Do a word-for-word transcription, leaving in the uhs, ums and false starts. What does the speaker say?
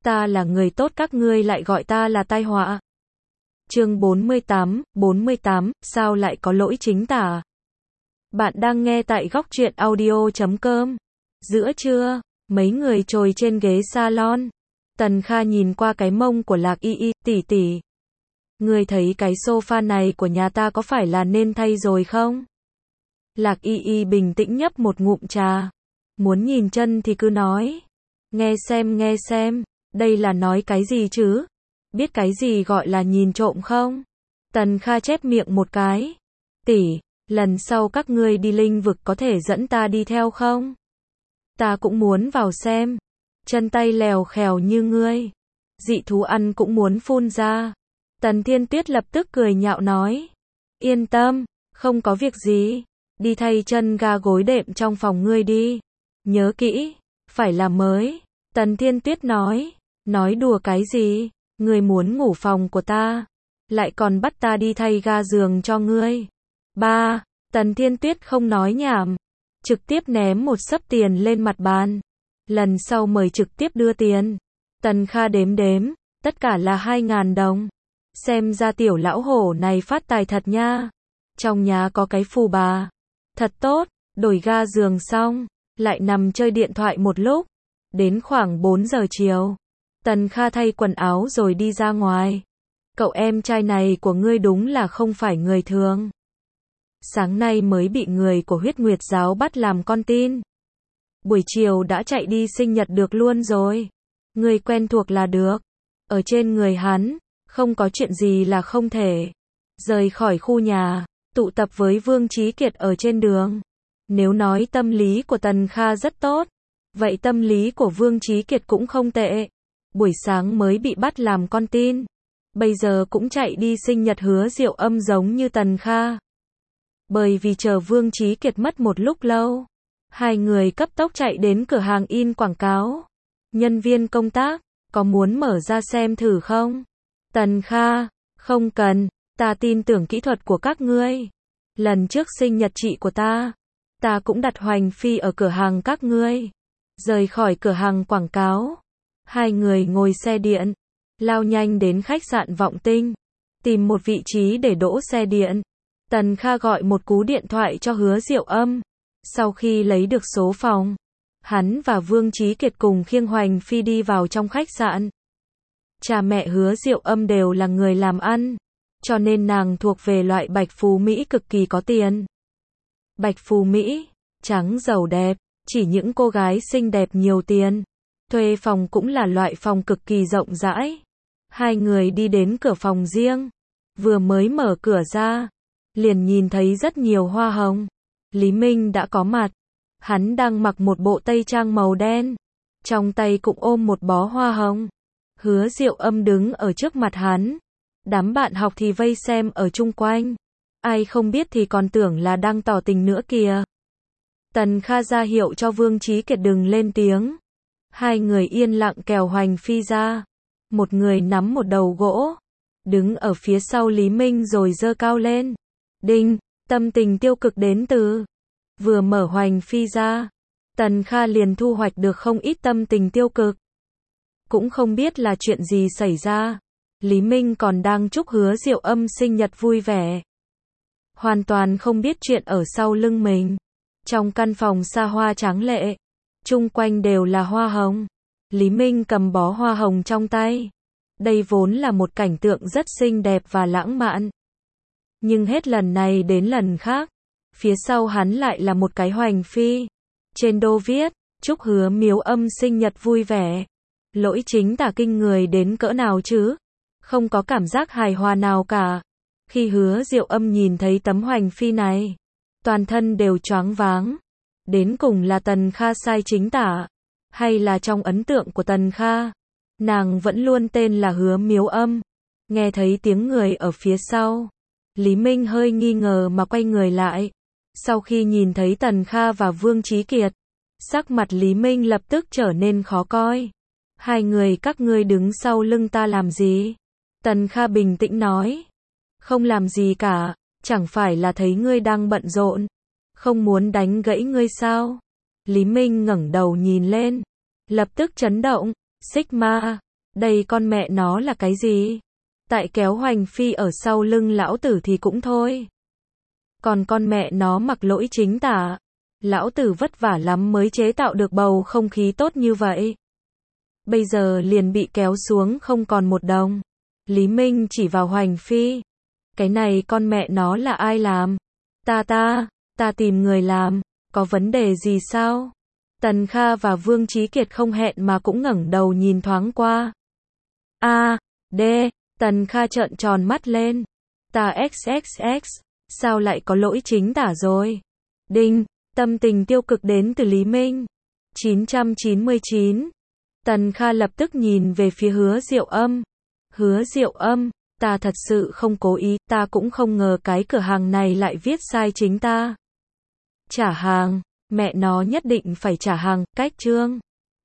Ta là người tốt các ngươi lại gọi ta là tai họa. Chương bốn mươi tám, bốn mươi tám, sao lại có lỗi chính tả? Bạn đang nghe tại góc truyện audio chấm com. Giữa trưa, mấy người trồi trên ghế salon. Tần Kha nhìn qua cái mông của Lạc Y Y, tỷ tỷ. Ngươi thấy cái sofa này của nhà ta có phải là nên thay rồi không? Lạc Y Y bình tĩnh nhấp một ngụm trà. Muốn nhìn chân thì cứ nói. Nghe xem nghe xem, đây là nói cái gì chứ? Biết cái gì gọi là nhìn trộm không? Tần Kha chép miệng một cái. Tỷ, lần sau các ngươi đi linh vực có thể dẫn ta đi theo không? Ta cũng muốn vào xem. Chân tay lèo khèo như ngươi. Dị thú ăn cũng muốn phun ra. Tần Thiên Tuyết lập tức cười nhạo nói. Yên tâm, không có việc gì. Đi thay chân ga gối đệm trong phòng ngươi đi. Nhớ kỹ, phải là mới. Tần Thiên Tuyết nói. Nói đùa cái gì? Ngươi muốn ngủ phòng của ta. Lại còn bắt ta đi thay ga giường cho ngươi. Ba, Tần Thiên Tuyết không nói nhảm. Trực tiếp ném một xấp tiền lên mặt bàn. Lần sau mời trực tiếp đưa tiền. Tần Kha đếm đếm, tất cả là hai ngàn đồng. Xem ra tiểu lão hổ này phát tài thật nha. Trong nhà có cái phù bà. Thật tốt, đổi ga giường xong, lại nằm chơi điện thoại một lúc. Đến khoảng bốn giờ chiều, Tần Kha thay quần áo rồi đi ra ngoài. Cậu em trai này của ngươi đúng là không phải người thường. Sáng nay mới bị người của huyết nguyệt giáo bắt làm con tin. Buổi chiều đã chạy đi sinh nhật được luôn rồi. Người quen thuộc là được. Ở trên người hắn, không có chuyện gì là không thể. Rời khỏi khu nhà, tụ tập với Vương Chí Kiệt ở trên đường. Nếu nói tâm lý của Tần Kha rất tốt, vậy tâm lý của Vương Chí Kiệt cũng không tệ. Buổi sáng mới bị bắt làm con tin, bây giờ cũng chạy đi sinh nhật Hứa Diệu Âm giống như Tần Kha. Bởi vì chờ Vương Chí Kiệt mất một lúc lâu, hai người cấp tốc chạy đến cửa hàng in quảng cáo. Nhân viên công tác, có muốn mở ra xem thử không? Tần Kha, không cần, ta tin tưởng kỹ thuật của các ngươi. Lần trước sinh nhật chị của ta, ta cũng đặt hoành phi ở cửa hàng các ngươi. Rời khỏi cửa hàng quảng cáo, hai người ngồi xe điện, lao nhanh đến khách sạn Vọng Tinh, tìm một vị trí để đỗ xe điện. Tần Kha gọi một cú điện thoại cho Hứa Diệu Âm. Sau khi lấy được số phòng, hắn và Vương Chí Kiệt cùng khiêng hoành phi đi vào trong khách sạn. Cha mẹ Hứa Diệu Âm đều là người làm ăn, cho nên nàng thuộc về loại bạch phú Mỹ cực kỳ có tiền. Bạch phú Mỹ, trắng giàu đẹp, chỉ những cô gái xinh đẹp nhiều tiền. Thuê phòng cũng là loại phòng cực kỳ rộng rãi. Hai người đi đến cửa phòng riêng, vừa mới mở cửa ra, liền nhìn thấy rất nhiều hoa hồng. Lý Minh đã có mặt. Hắn đang mặc một bộ tây trang màu đen, trong tay cũng ôm một bó hoa hồng. Hứa Diệu Âm đứng ở trước mặt hắn. Đám bạn học thì vây xem ở chung quanh. Ai không biết thì còn tưởng là đang tỏ tình nữa kìa. Tần Kha ra hiệu cho Vương Chí Kiệt đừng lên tiếng. Hai người yên lặng kèo hoành phi ra. Một người nắm một đầu gỗ, đứng ở phía sau Lý Minh rồi giơ cao lên. Đinh, tâm tình tiêu cực đến từ. Vừa mở hoành phi ra, Tần Kha liền thu hoạch được không ít tâm tình tiêu cực. Cũng không biết là chuyện gì xảy ra. Lý Minh còn đang chúc Hứa Diệu Âm sinh nhật vui vẻ. Hoàn toàn không biết chuyện ở sau lưng mình. Trong căn phòng xa hoa tráng lệ, chung quanh đều là hoa hồng. Lý Minh cầm bó hoa hồng trong tay. Đây vốn là một cảnh tượng rất xinh đẹp và lãng mạn. Nhưng hết lần này đến lần khác, phía sau hắn lại là một cái hoành phi. Trên đô viết, chúc Hứa Miếu Âm sinh nhật vui vẻ. Lỗi chính tả kinh người đến cỡ nào chứ? Không có cảm giác hài hòa nào cả. Khi Hứa Diệu Âm nhìn thấy tấm hoành phi này, toàn thân đều choáng váng. Đến cùng là Tần Kha sai chính tả, hay là trong ấn tượng của Tần Kha, nàng vẫn luôn tên là Hứa Miếu Âm. Nghe thấy tiếng người ở phía sau, Lý Minh hơi nghi ngờ mà quay người lại. Sau khi nhìn thấy Tần Kha và Vương Chí Kiệt, sắc mặt Lý Minh lập tức trở nên khó coi. Hai người các ngươi đứng sau lưng ta làm gì? Tần Kha bình tĩnh nói. Không làm gì cả, chẳng phải là thấy ngươi đang bận rộn, không muốn đánh gãy ngươi sao? Lý Minh ngẩng đầu nhìn lên, lập tức chấn động. Sigma, Đây con mẹ nó là cái gì? Tại kéo Hoành Phi ở sau lưng lão tử thì cũng thôi. Còn con mẹ nó mặc lỗi chính tả. Lão tử vất vả lắm mới chế tạo được bầu không khí tốt như vậy. Bây giờ liền bị kéo xuống không còn một đồng. Lý Minh chỉ vào Hoành Phi. Cái này con mẹ nó là ai làm? Ta ta, ta tìm người làm, có vấn đề gì sao? Tần Kha và Vương Chí Kiệt không hẹn mà cũng ngẩng đầu nhìn thoáng qua. A, D, Tần Kha trợn tròn mắt lên. Ta xx x, sao lại có lỗi chính tả rồi? Đinh, tâm tình tiêu cực đến từ Lý Minh. chín trăm chín mươi chín. Tần Kha lập tức nhìn về phía Hứa Diệu Âm. Hứa Diệu Âm, ta thật sự không cố ý, ta cũng không ngờ cái cửa hàng này lại viết sai chính ta. Trả hàng, mẹ nó nhất định phải trả hàng, cách chương.